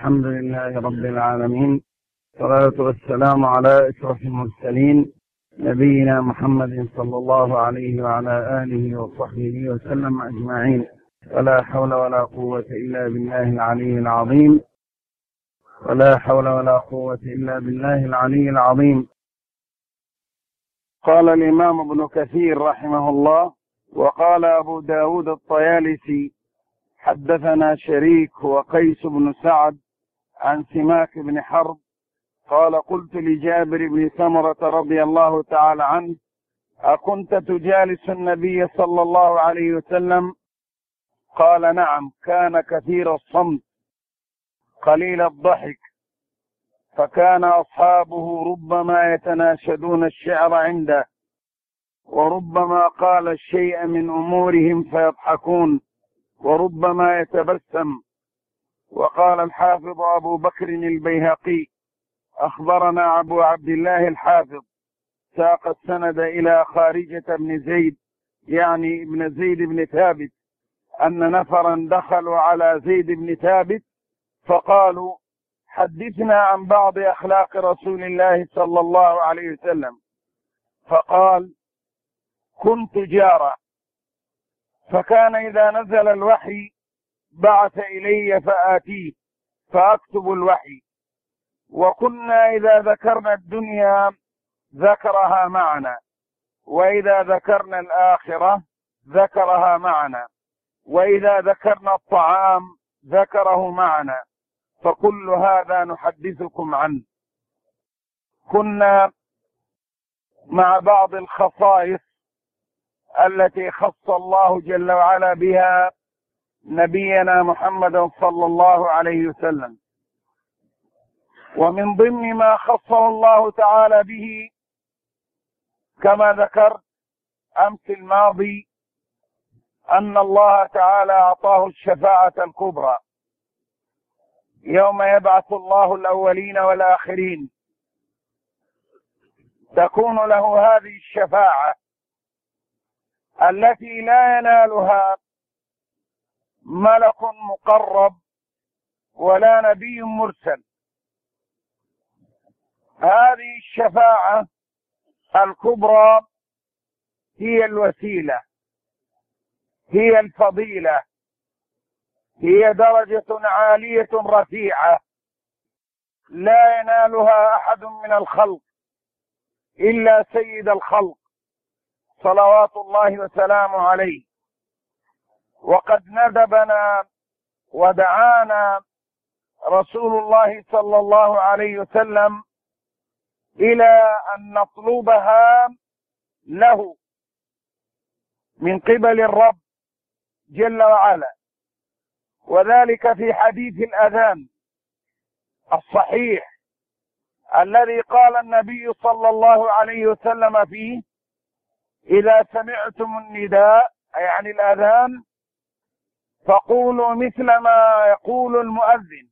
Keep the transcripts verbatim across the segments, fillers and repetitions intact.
الحمد لله رب العالمين، والصلاة والسلام على أشرف المرسلين نبينا محمد صلى الله عليه وعلى آله وصحبه وسلم أجمعين. ولا حول ولا قوة إلا بالله العلي العظيم ولا حول ولا قوة إلا بالله العلي العظيم. قال الإمام ابن كثير رحمه الله: وقال أبو داود الطيالسي: حدثنا شريك وقيس بن سعد عن سماك بن حرب قال: قلت لجابر بن سمرة رضي الله تعالى عنه: أكنت تجالس النبي صلى الله عليه وسلم؟ قال: نعم، كان كثير الصمت قليل الضحك، فكان أصحابه ربما يتناشدون الشعر عنده، وربما قال الشيء من أمورهم فيضحكون، وربما يتبسم. وقال الحافظ أبو بكر البيهقي: أخبرنا أبو عبد الله الحافظ ساق السند إلى خارجة بن زيد، يعني ابن زيد بن ثابت، أن نفرا دخلوا على زيد بن ثابت فقالوا: حدثنا عن بعض أخلاق رسول الله صلى الله عليه وسلم. فقال: كنت جارا، فكان إذا نزل الوحي بعث إلي فآتيه فأكتب الوحي، وكنا إذا ذكرنا الدنيا ذكرها معنا، وإذا ذكرنا الآخرة ذكرها معنا، وإذا ذكرنا الطعام ذكره معنا، فكل هذا نحدثكم عنه. كنا مع بعض الخصائص التي خص الله جل وعلا بها نبينا محمد صلى الله عليه وسلم، ومن ضمن ما خصه الله تعالى به كما ذكرت أمس الماضي أن الله تعالى أعطاه الشفاعة الكبرى يوم يبعث الله الأولين والآخرين. تكون له هذه الشفاعة التي لا ينالها ملك مقرب ولا نبي مرسل. هذه الشفاعة الكبرى هي الوسيلة، هي الفضيلة، هي درجة عالية رفيعة لا ينالها أحد من الخلق إلا سيد الخلق صلوات الله وسلامه عليه. وقد ندبنا ودعانا رسول الله صلى الله عليه وسلم إلى أن نطلبها له من قبل الرب جل وعلا، وذلك في حديث الأذان الصحيح الذي قال النبي صلى الله عليه وسلم فيه: إذا سمعتم النداء، يعني الأذان، فقولوا مثل ما يقول المؤذن،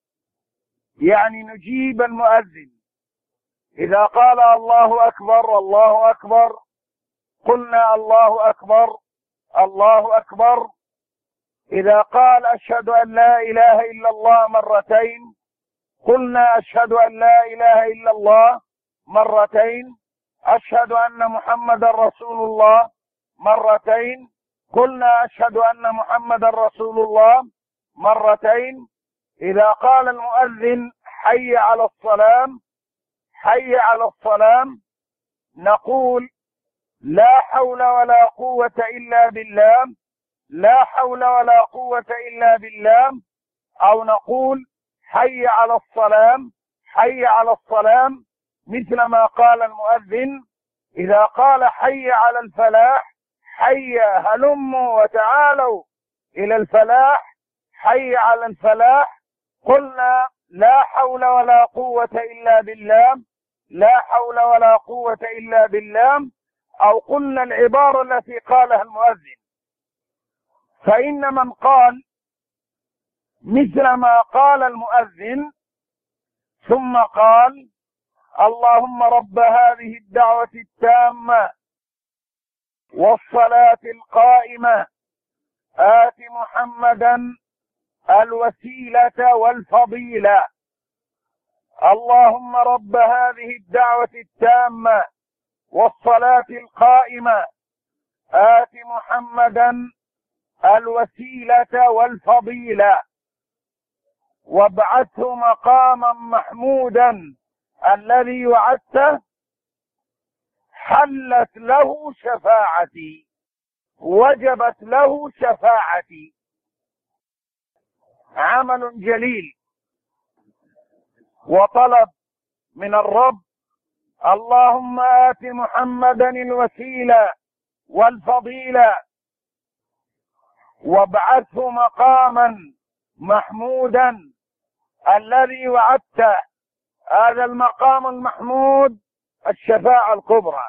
يعني نجيب المؤذن. إذا قال الله أكبر الله أكبر قلنا الله أكبر الله أكبر. إذا قال أشهد أن لا إله إلا الله مرتين قلنا أشهد أن لا إله إلا الله مرتين. أشهد أن محمد رسول الله مرتين قلنا أشهد أن محمد رسول الله مرتين. إذا قال المؤذن حي على الصلاة حي على الصلاة نقول لا حول ولا قوة إلا بالله لا حول ولا قوة إلا بالله، أو نقول حي على الصلاة حي على الصلاة مثل ما قال المؤذن. إذا قال حي على الفلاح حي هلموا وتعالوا إلى الفلاح حي على الفلاح قلنا لا حول ولا قوة إلا بالله لا حول ولا قوة إلا بالله، أو قلنا العبارة التي قالها المؤذن. فإن من قال مثل ما قال المؤذن ثم قال اللهم رب هذه الدعوة التامة والصلاة القائمة آت محمدا الوسيلة والفضيلة. اللهم رب هذه الدعوة التامة والصلاة القائمة آت محمدا الوسيلة والفضيلة وابعثه مقاما محمودا الذي وعدته حلت له شفاعتي، وجبت له شفاعتي. عمل جليل وطلب من الرب. اللهم آت محمدا الوسيلة والفضيلة وابعثه مقاما محمودا الذي وعدته. هذا المقام المحمود الشفاعة الكبرى.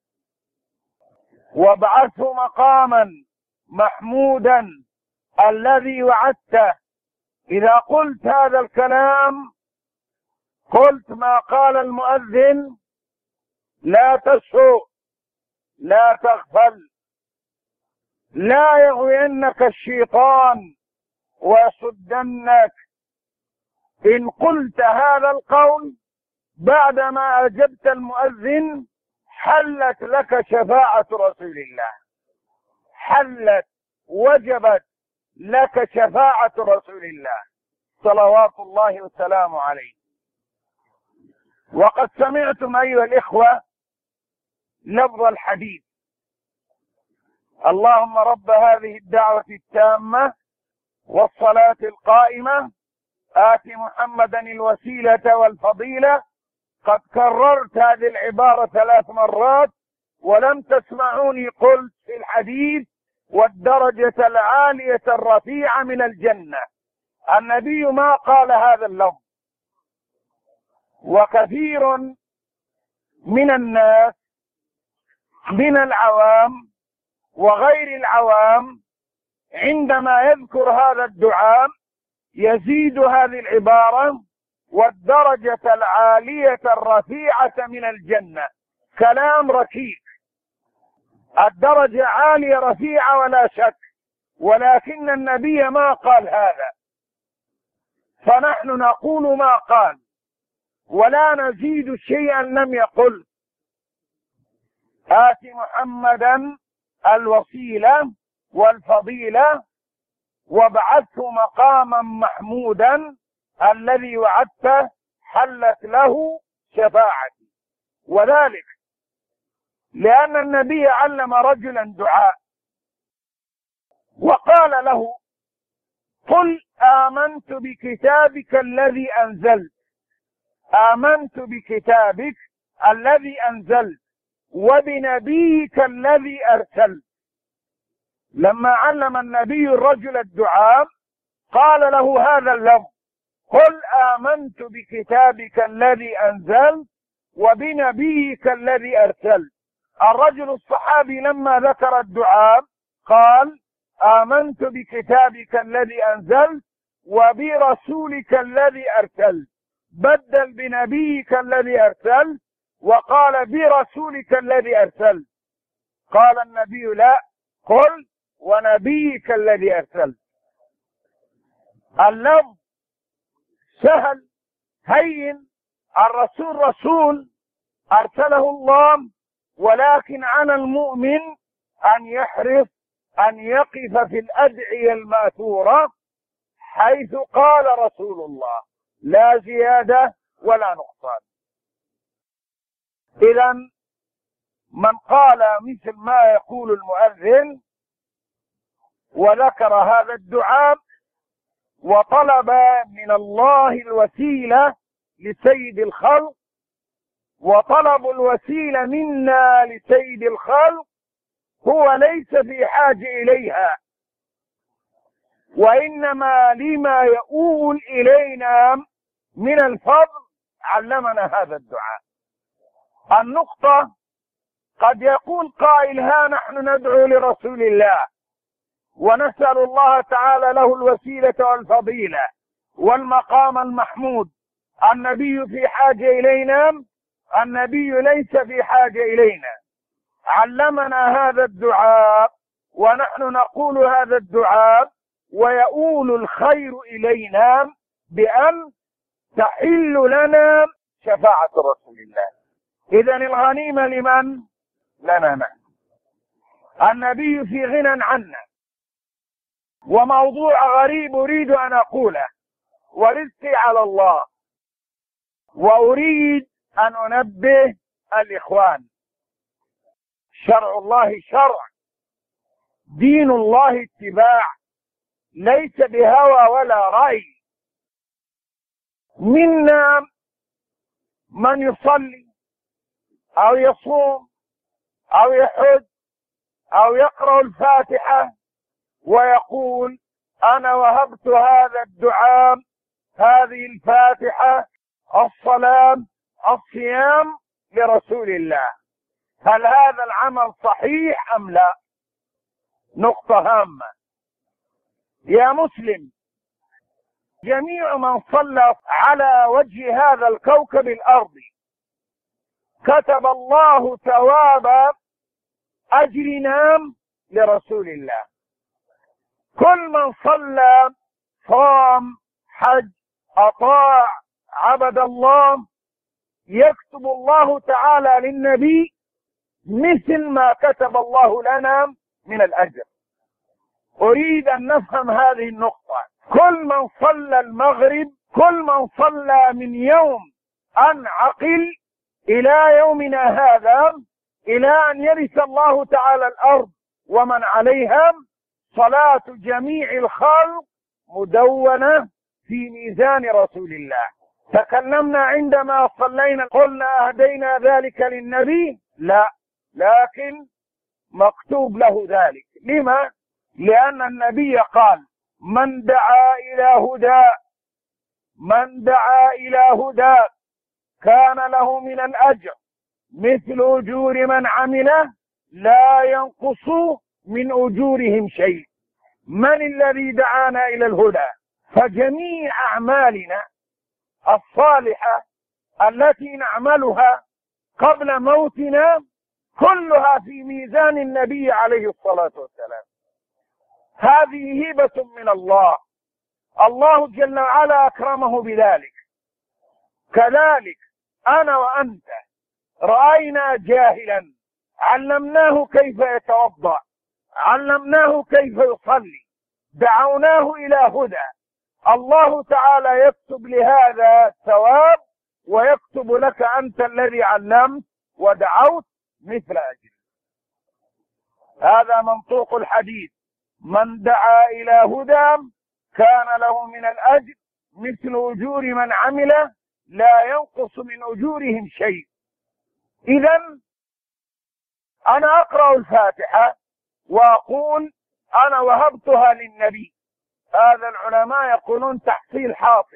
وابعثه مقاما محمودا الذي وعدته. إذا قلت هذا الكلام قلت ما قال المؤذن: لا تسهو، لا تغفل، لا يغوينك الشيطان ويصدنك. إن قلت هذا القول بعدما أجبت المؤذن حلت لك شفاعة رسول الله، حلت وجبت لك شفاعة رسول الله صلوات الله وسلامه عليه. وقد سمعتم أيها الإخوة لفظ الحديث: اللهم رب هذه الدعوة التامة والصلاة القائمة آت محمدا الوسيلة والفضيلة. قد كررت هذه العبارة ثلاث مرات ولم تسمعوني قلت في الحديث: والدرجة العالية الرفيعة من الجنة. النبي ما قال هذا اللفظ. وكثير من الناس من العوام وغير العوام عندما يذكر هذا الدعاء يزيد هذه العبارة: والدرجة العالية الرفيعة من الجنة. كلام ركيك. الدرجة عالية رفيعة ولا شك، ولكن النبي ما قال هذا، فنحن نقول ما قال ولا نزيد شيئا لم يقل. آت محمدا الوسيلة والفضيلة وابعثه مقاما محمودا الذي وعدته حلت له شفاعتي. وذلك لأن النبي علم رجلا دعاء وقال له: قل آمنت بكتابك الذي أنزلت، آمنت بكتابك الذي أنزلت وبنبيك الذي أرسلت. لما علم النبي الرجل الدعاء قال له هذا اللفظ: قل آمنت بكتابك الذي أنزلت وبنبيك الذي أرسلت. الرجل الصحابي لما ذكر الدعاء قال: آمنت بكتابك الذي أنزلت وبرسولك الذي أرسلت، بدل بنبيك الذي أرسلت وقال برسولك الذي أرسلت. قال النبي: لا، قل ونبيك الذي أرسلت. اللفظ سهل هين. الرسول رسول أرسله الله، ولكن على المؤمن أن يحرص أن يقف في الأدعية الماثورة حيث قال رسول الله، لا زيادة ولا نقصان. إذا من قال مثل ما يقول المؤذن وذكر هذا الدعاء وطلب من الله الوسيلة لسيد الخلق، وطلب الوسيلة منا لسيد الخلق، هو ليس في حاجة إليها، وإنما لما يؤول إلينا من الفضل علمنا هذا الدعاء. النقطة: قد يقول قائل: ها نحن ندعو لرسول الله ونسأل الله تعالى له الوسيلة والفضيلة والمقام المحمود، النبي في حاجة إلينا؟ النبي ليس في حاجة إلينا. علمنا هذا الدعاء ونحن نقول هذا الدعاء ويؤول الخير إلينا بأن تحل لنا شفاعة رسول الله. إذن الغنيمة لمن؟ لنا نحن. النبي في غنى عنا. وموضوع غريب أريد أن أقوله، ورزقي على الله، وأريد أن أنبه الإخوان. شرع الله شرع، دين الله اتباع، ليس بهوى ولا رأي. منا من يصلي أو يصوم أو يحج أو يقرأ الفاتحة ويقول أنا وهبت هذا الدعاء، هذه الفاتحة، الصلاة، الصيام لرسول الله. هل هذا العمل صحيح أم لا؟ نقطة هامة يا مسلم. جميع من صلى على وجه هذا الكوكب الأرضي كتب الله ثواب أجرنا لرسول الله. كل من صلى، صام، حج، أطاع، عبد الله، يكتب الله تعالى للنبي مثل ما كتب الله لنا من الأجر. أريد أن نفهم هذه النقطة. كل من صلى المغرب، كل من صلى من يوم أن عقل إلى يومنا هذا، إلى أن يرث الله تعالى الأرض ومن عليها، صلاة جميع الخلق مدونة في ميزان رسول الله. تكلمنا عندما صلينا قلنا أهدينا ذلك للنبي؟ لا، لكن مكتوب له ذلك. لما؟ لأن النبي قال من دعا إلى هدى من دعا إلى هدى كان له من الأجر مثل أجور من عمله لا ينقص من أجورهم شيء. من الذي دعانا إلى الهدى؟ فجميع أعمالنا الصالحة التي نعملها قبل موتنا كلها في ميزان النبي عليه الصلاة والسلام. هذه هبة من الله، الله جل وعلا أكرمه بذلك. كذلك أنا وأنت رأينا جاهلا علمناه كيف يتوضأ، علمناه كيف يصلي، دعوناه إلى هدى. الله تعالى يكتب لهذا الثواب ويكتب لك أنت الذي علمت ودعوت مثل أجر. هذا منطوق الحديث. من دعا إلى هدى كان له من الأجر مثل أجور من عمل لا ينقص من أجورهم شيء. إذن أنا أقرأ الفاتحة وأقول أنا وهبتها للنبي. هذا العلماء يقولون تحصيل حاصل،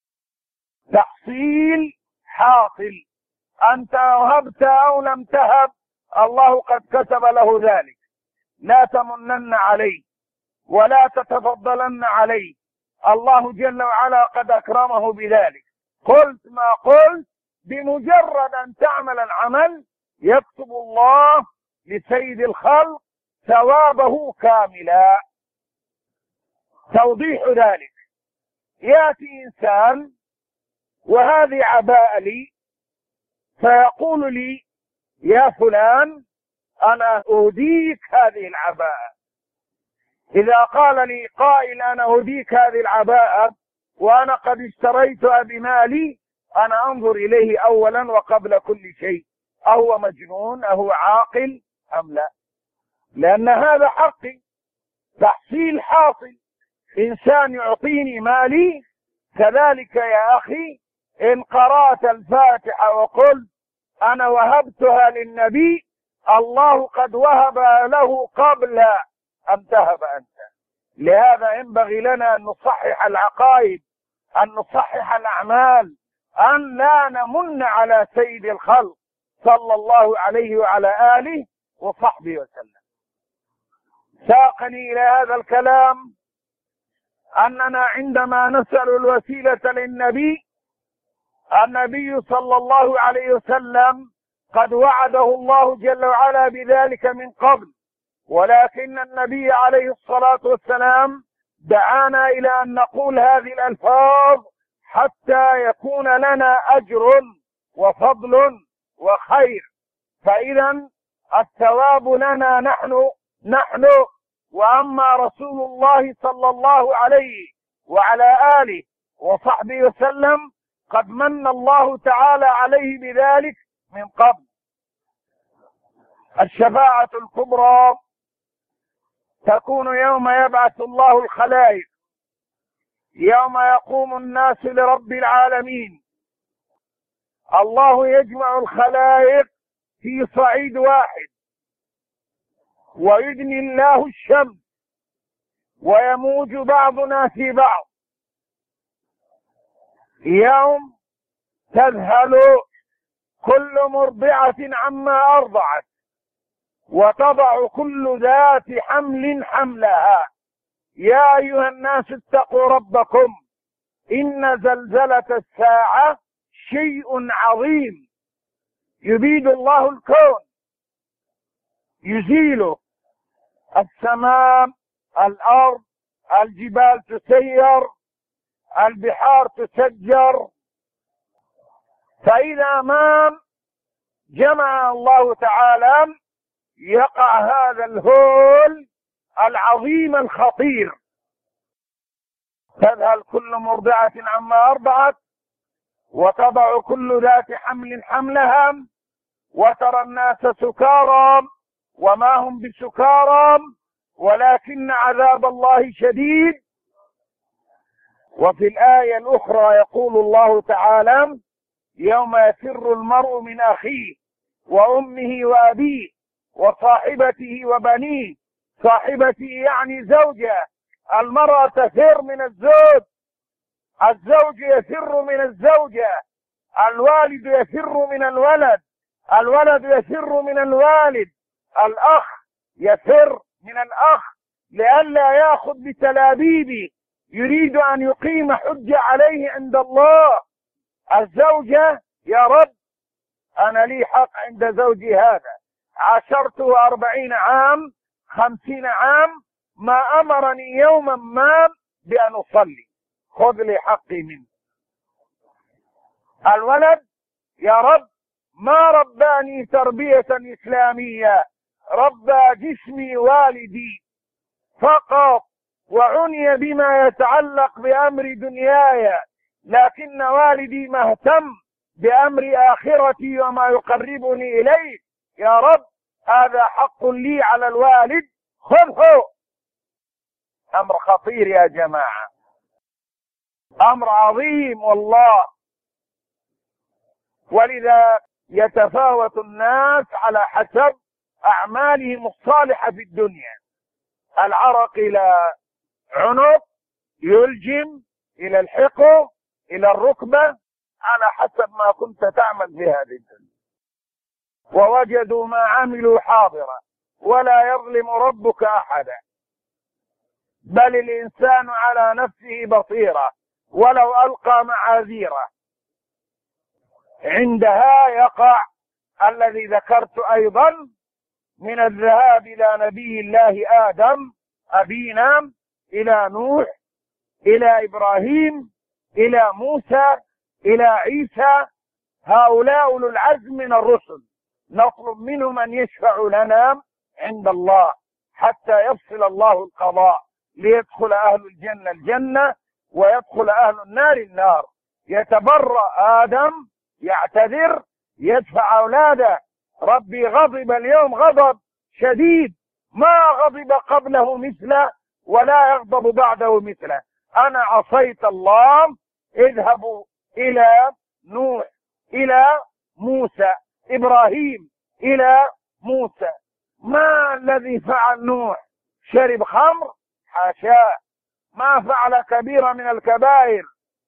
تحصيل حاصل. أنت وهبت أو لم تهب الله قد كتب له ذلك. لا تمنن عليه ولا تتفضلن عليه، الله جل وعلا قد أكرمه بذلك. قلت ما قلت، بمجرد أن تعمل العمل يكتب الله لسيد الخلق ثوابه كاملا. توضيح ذلك: يأتي إنسان وهذه عباءة لي فيقول لي يا فلان أنا أهديك هذه العباءة. إذا قال لي قائل أنا أهديك هذه العباءة وأنا قد اشتريتها بمالي، أنا أنظر إليه أولا وقبل كل شيء، أهو مجنون أهو عاقل أم لا؟ لأن هذا حقي، تحصيل حاصل. إنسان يعطيني مالي، كذلك يا أخي إن قرأت الفاتحة وقلت أنا وهبتها للنبي، الله قد وهب له قبل أن تهب أنت. لهذا ينبغي لنا أن نصحح العقائد، أن نصحح الأعمال، أن لا نمن على سيد الخلق صلى الله عليه وعلى آله وصحبه وسلم. ساقني إلى هذا الكلام أننا عندما نسأل الوسيلة للنبي، النبي صلى الله عليه وسلم قد وعده الله جل وعلا بذلك من قبل، ولكن النبي عليه الصلاة والسلام دعانا إلى أن نقول هذه الألفاظ حتى يكون لنا أجر وفضل وخير. فإذا الثواب لنا نحن نحن وأما رسول الله صلى الله عليه وعلى آله وصحبه وسلم قد من الله تعالى عليه بذلك من قبل. الشفاعة الكبرى تكون يوم يبعث الله الخلائق، يوم يقوم الناس لرب العالمين. الله يجمع الخلائق في صعيد واحد، ويدني الله الشمس ويموج بعضنا في بعض. يوم تذهل كل مرضعة عما أرضعت وتضع كل ذات حمل حملها. يا أيها الناس اتقوا ربكم إن زلزلة الساعة شيء عظيم. يبيد الله الكون، يزيله، السماء، الأرض، الجبال تسير، البحار تسجر. فإذا ما جمع الله تعالى يقع هذا الهول العظيم الخطير. تذهل كل مرضعة عما أرضعت وتضع كل ذات حمل حملها وترى الناس سكارى وما هم بسكارى ولكن عذاب الله شديد. وفي الآية الأخرى يقول الله تعالى يوم يفر المرء من أخيه وأمه وأبيه وصاحبته وبنيه. صاحبته يعني زوجة، المرأة تفر من الزوج، الزوج يفر من الزوجة، الوالد يفر من الولد، الولد يفر من الوالد، الأخ يفر من الأخ لئلا يأخذ بتلابيبه، يريد أن يقيم حجة عليه عند الله. الزوجة يا رب أنا لي حق عند زوجي هذا، عاشرته أربعين عام خمسين عام ما أمرني يوما ما بأن أصلي، خذ لي حقي منه. الولد يا رب ما رباني تربية إسلامية، ربى جسمي والدي فقط وعني بما يتعلق بأمر دنياي، لكن والدي ما اهتم بأمر آخرتي وما يقربني إليه. يا رب هذا حق لي على الوالد، خذه. أمر خطير يا جماعة، أمر عظيم والله. ولذا يتفاوت الناس على حسب أعمالهم الصالحة في الدنيا. العرق إلى عنق، يلجم إلى الحقه، إلى الركبة، على حسب ما كنت تعمل في هذه الدنيا. ووجدوا ما عملوا حاضرا ولا يظلم ربك أحدا، بل الإنسان على نفسه بصيرة ولو ألقى معاذيره. عندها يقع الذي ذكرت أيضا من الذهاب إلى نبي الله آدم أبينا، إلى نوح، إلى إبراهيم، إلى موسى، إلى عيسى. هؤلاء أولو العزم من الرسل، نطلب منهم أن يشفعوا لنا عند الله حتى يفصل الله القضاء، ليدخل أهل الجنة الجنة ويدخل أهل النار النار. يتبرأ آدم، يعتذر، يدفع أولاده. ربي غضب اليوم غضب شديد ما غضب قبله مثله ولا يغضب بعده مثله. أنا عصيت الله، اذهبوا إلى نوح، إلى موسى، إبراهيم، إلى موسى. ما الذي فعل نوح؟ شرب خمر؟ حاشاه، ما فعل كبيرة من الكبائر،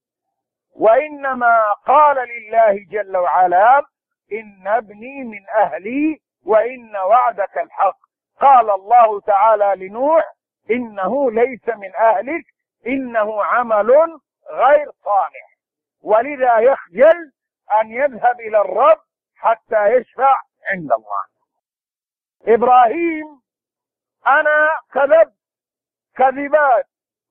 وإنما قال لله جل وعلا إن ابني من أهلي وإن وعدك الحق. قال الله تعالى لنوح إنه ليس من أهلك إنه عمل غير صالح، ولذا يخجل أن يذهب إلى الرب حتى يشفع عند الله. إبراهيم أنا كذبت كذبات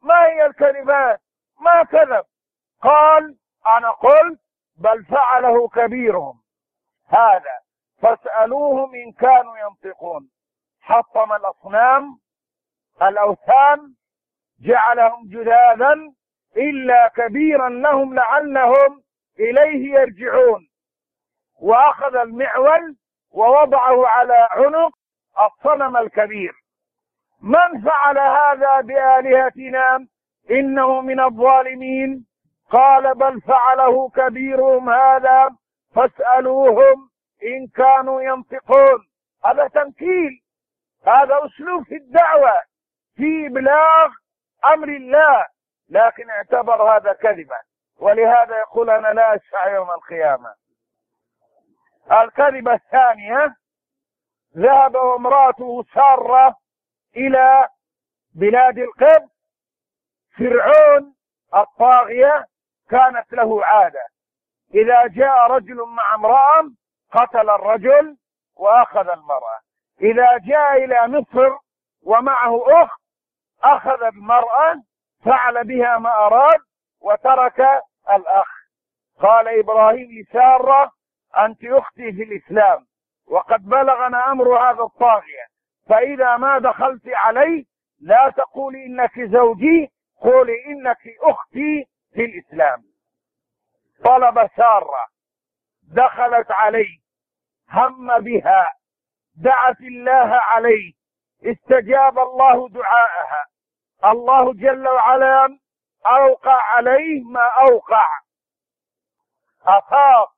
ما هي الكذبات؟ ما كذب. قال أنا قلت بل فعله كبيرهم هذا فاسألوهم إن كانوا ينطقون. حطم الأصنام الأوثان، جعلهم جذاذا إلا كبيرا لهم لعلهم إليه يرجعون، وأخذ المعول ووضعه على عنق الصنم الكبير. من فعل هذا بآلهتنا إنه من الظالمين. قال بل فعله كبيرهم هذا فاسألوهم إن كانوا ينطقون. هذا تنكيل، هذا أسلوب في الدعوة في إبلاغ أمر الله، لكن اعتبر هذا كذبا، ولهذا يقول أنا لا أشفع يوم القيامة. الكذبة الثانية: ذهب وامرأته سارة إلى بلاد القبط. فرعون الطاغية كانت له عادة، إذا جاء رجل مع امرأة قتل الرجل وأخذ المرأة. إذا جاء إلى مصر ومعه أخت أخذ المرأة، فعل بها ما أراد وترك الأخ. قال إبراهيم لسارة أنت أختي في الإسلام، وقد بلغنا أمر هذا الطاغية، فإذا ما دخلت علي لا تقولي إنك زوجي، قولي إنك أختي في الإسلام. طلب سارة، دخلت عليه، هم بها، دعت الله عليه، استجاب الله دعاءها. الله جل وعلا أوقع عليه ما أوقع، أفاق،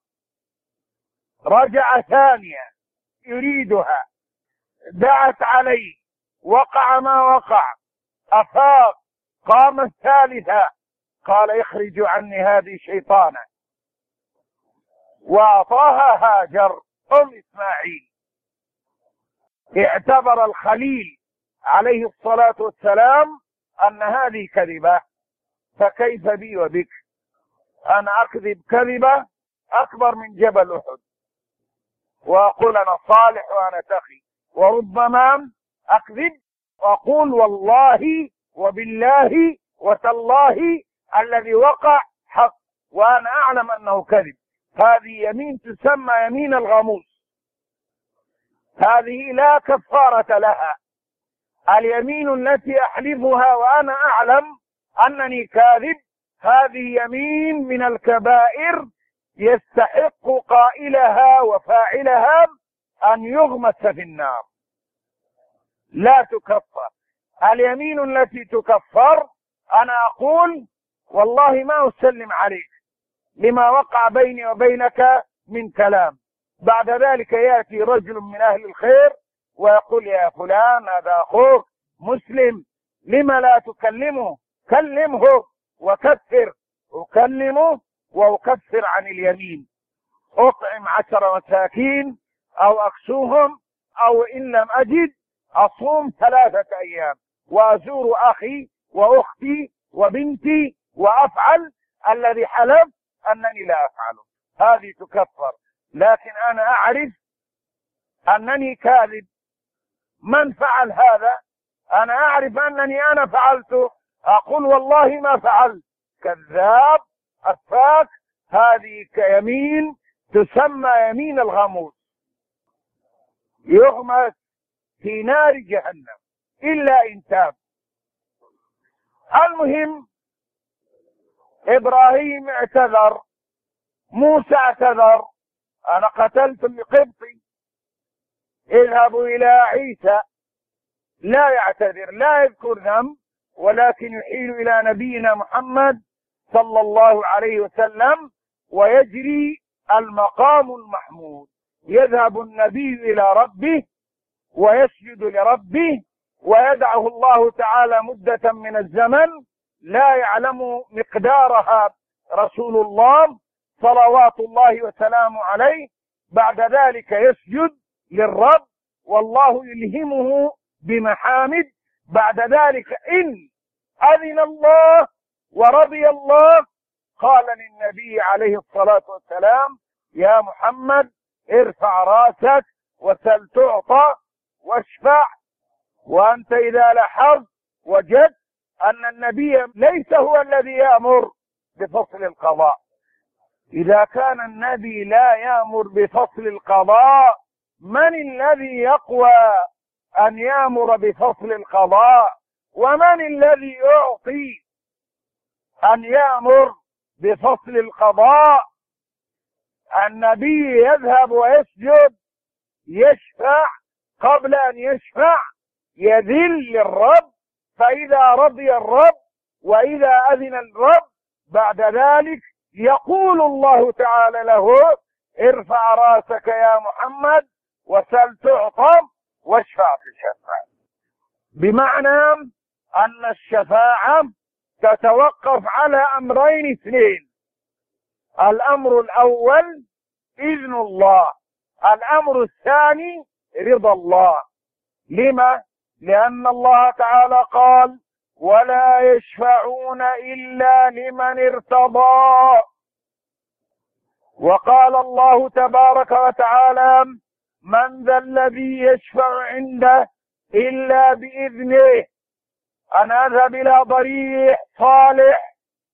رجع ثانية يريدها، دعت عليه، وقع ما وقع، أفاق، قام الثالثة، قال اخرجوا عني هذه شيطانة، وأعطاها هاجر أم إسماعيل. اعتبر الخليل عليه الصلاة والسلام أن هذه كذبة، فكيف بي وبك؟ أنا أكذب كذبة أكبر من جبل أحد، وأقول أنا صالح وأنا تقي، وربما أكذب وأقول والله وبالله وتالله الذي وقع حق وأنا أعلم أنه كذب. هذه يمين تسمى يمين الغموس، هذه لا كفارة لها. اليمين التي أحلفها وأنا أعلم أنني كاذب، هذه يمين من الكبائر يستحق قائلها وفاعلها أن يغمس في النار، لا تكفر. اليمين التي تكفر أنا أقول والله ما أسلم عليك لما وقع بيني وبينك من كلام، بعد ذلك يأتي رجل من أهل الخير ويقول يا فلان هذا أخوك مسلم لما لا تكلمه؟ كلمه وكفر. أكلمه وأكفر عن اليمين، أطعم عشر مساكين أو أكسوهم، أو إن لم أجد أصوم ثلاثة أيام وأزور أخي وأختي وبنتي وأفعل الذي حلف أنني لا أفعله. هذه تكفر، لكن أنا أعرف أنني كاذب. من فعل هذا؟ أنا أعرف أنني أنا فعلته، أقول والله ما فعلت. كذاب أفاك، هذه كيمين تسمى يمين الغموس، يغمس في نار جهنم إلا إن تاب. المهم إبراهيم اعتذر، موسى اعتذر، أنا قتلت القبطي. اذهبوا إلى عيسى، لا يعتذر، لا يذكر ذنب، ولكن يحيل إلى نبينا محمد صلى الله عليه وسلم ويجري المقام المحمود. يذهب النبي إلى ربه ويسجد لربه ويدعه الله تعالى مدة من الزمن لا يعلم مقدارها رسول الله صلوات الله وسلامه عليه. بعد ذلك يسجد للرب والله يلهمه بمحامد. بعد ذلك إن أذن الله ورضي الله قال للنبي عليه الصلاة والسلام يا محمد ارفع راسك وسل تعطى واشفع، وأنت إذا لحظت وجدت أن النبي ليس هو الذي يأمر بفصل القضاء. إذا كان النبي لا يأمر بفصل القضاء، من الذي يقوى أن يأمر بفصل القضاء؟ ومن الذي يعطي أن يأمر بفصل القضاء؟ النبي يذهب ويسجد، يشفع، قبل أن يشفع يذل للرب، فإذا رضي الرب وإذا أذن الرب بعد ذلك يقول الله تعالى له: ارفع راسك يا محمد وسل تعطى واشفع في الشفاعة. بمعنى أن الشفاعة تتوقف على أمرين اثنين: الأمر الأول إذن الله، الأمر الثاني رضا الله. لما؟ لأن الله تعالى قال: ولا يشفعون إلا لمن ارتضى. وقال الله تبارك وتعالى: من ذا الذي يشفع عنده إلا بإذنه. أنا أذهب إلى ضريح صالح،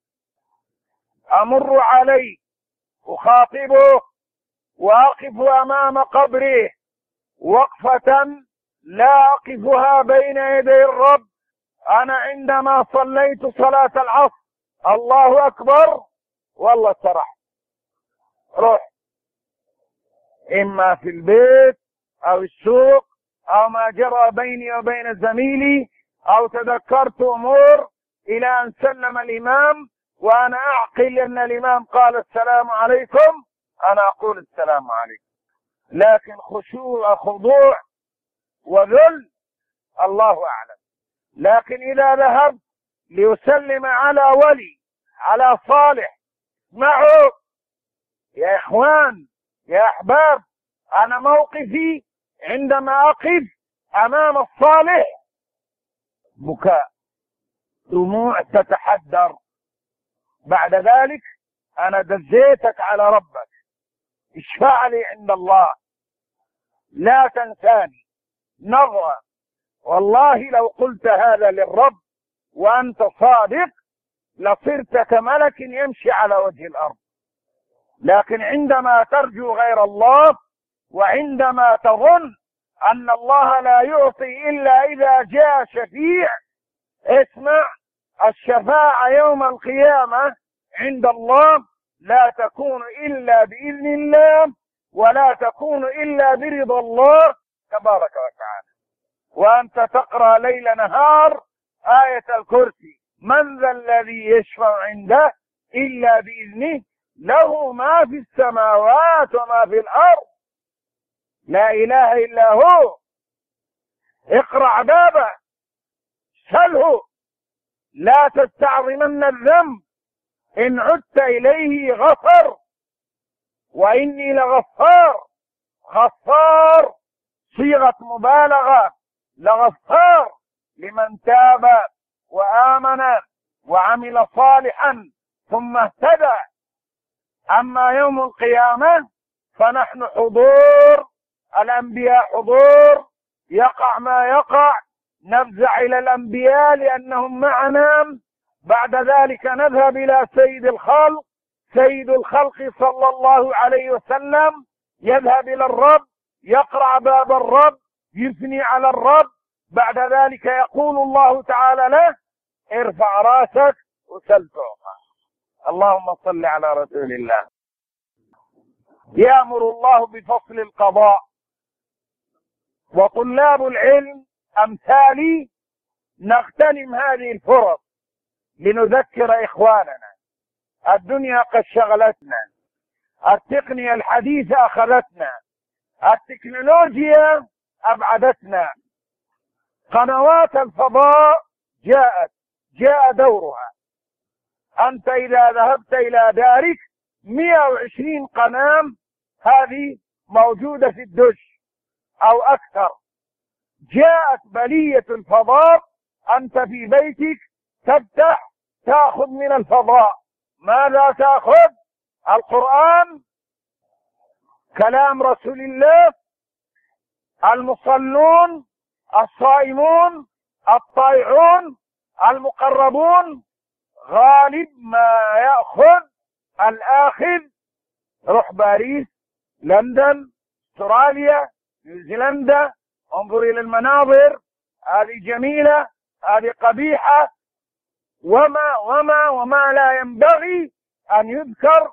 أمر عليه، أخاطبه، وأقف أمام قبره وقفة لا أقفها بين يدي الرب. أنا عندما صليت صلاة العصر الله أكبر والله سرح، روح إما في البيت أو السوق أو ما جرى بيني وبين زميلي، أو تذكرت أمور إلى أن سلم الإمام وأنا أعقل أن الإمام قال السلام عليكم، أنا أقول السلام عليكم. لكن خشوع خضوع وذل الله أعلم. لكن إذا ذهب ليسلم على ولي، على صالح، معه يا إخوان يا أحباب، أنا موقفي عندما أقف أمام الصالح بكاء، دموع تتحدر. بعد ذلك أنا دزيتك على ربك، اشفع لي عند الله، لا تنساني نظرة. والله لو قلت هذا للرب وأنت صادق لصرت كملك يمشي على وجه الأرض. لكن عندما ترجو غير الله، وعندما تظن أن الله لا يعطي إلا إذا جاء شفيع، اسمع، الشفاعة يوم القيامة عند الله لا تكون إلا بإذن الله، ولا تكون إلا برضا الله تبارك وتعالى. وأنت تقرأ ليل نهار آية الكرسي: من ذا الذي يشفع عنده إلا بإذنه له ما في السماوات وما في الأرض، لا إله إلا هو. اقرع بابه، سله، لا تستعظمن الذنب، إن عدت إليه غفر، وإني لغفار. غفار صيغة مبالغة، لغفار لمن تاب وآمن وعمل صالحا ثم اهتدى. أما يوم القيامة فنحن حضور، الأنبياء حضور، يقع ما يقع نفزع إلى الأنبياء لأنهم معنا. بعد ذلك نذهب إلى سيد الخلق، سيد الخلق صلى الله عليه وسلم يذهب إلى الرب، يقرع باب الرب، يثني على الرب. بعد ذلك يقول الله تعالى له: ارفع راسك وسل تعطى. اللهم صل على رسول الله. يأمر الله بفصل القضاء. وطلاب العلم أمثالي نغتنم هذه الفرص لنذكر إخواننا. الدنيا قد شغلتنا، التقنية الحديثة أخذتنا، التكنولوجيا أبعدتنا، قنوات الفضاء جاءت، جاء دورها. أنت إذا ذهبت إلى دارك مئة وعشرين قناة هذه موجودة في الدش أو أكثر. جاءت بلية الفضاء، أنت في بيتك تفتح تأخذ من الفضاء. ماذا تأخذ؟ القرآن، كلام رسول الله، المصلون، الصائمون، الطائعون، المقربون غالب ما يأخذ الآخذ، روح باريس، لندن، استراليا، نيوزيلندا، انظر إلى المناظر، هذه جميلة، هذه قبيحة، وما وما وما لا ينبغي أن يذكر،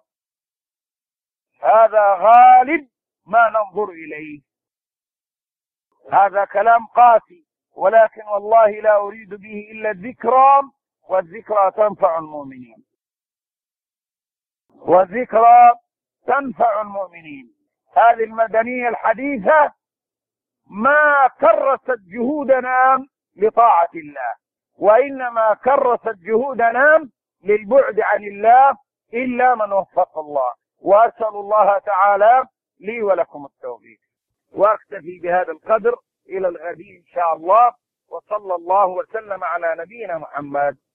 هذا غالب ما ننظر إليه. هذا كلام قاسي، ولكن والله لا أريد به إلا الذكرى، والذكرى تنفع المؤمنين، والذكرى تنفع المؤمنين. هذه المدنية الحديثة ما كرست جهودنا لطاعة الله، وإنما كرست جهودنا للبعد عن الله، إلا من وفق الله. وأسأل الله تعالى لي ولكم التوفيق. وأكتفي بهذا القدر إلى الغد إن شاء الله، وصلى الله وسلم على نبينا محمد.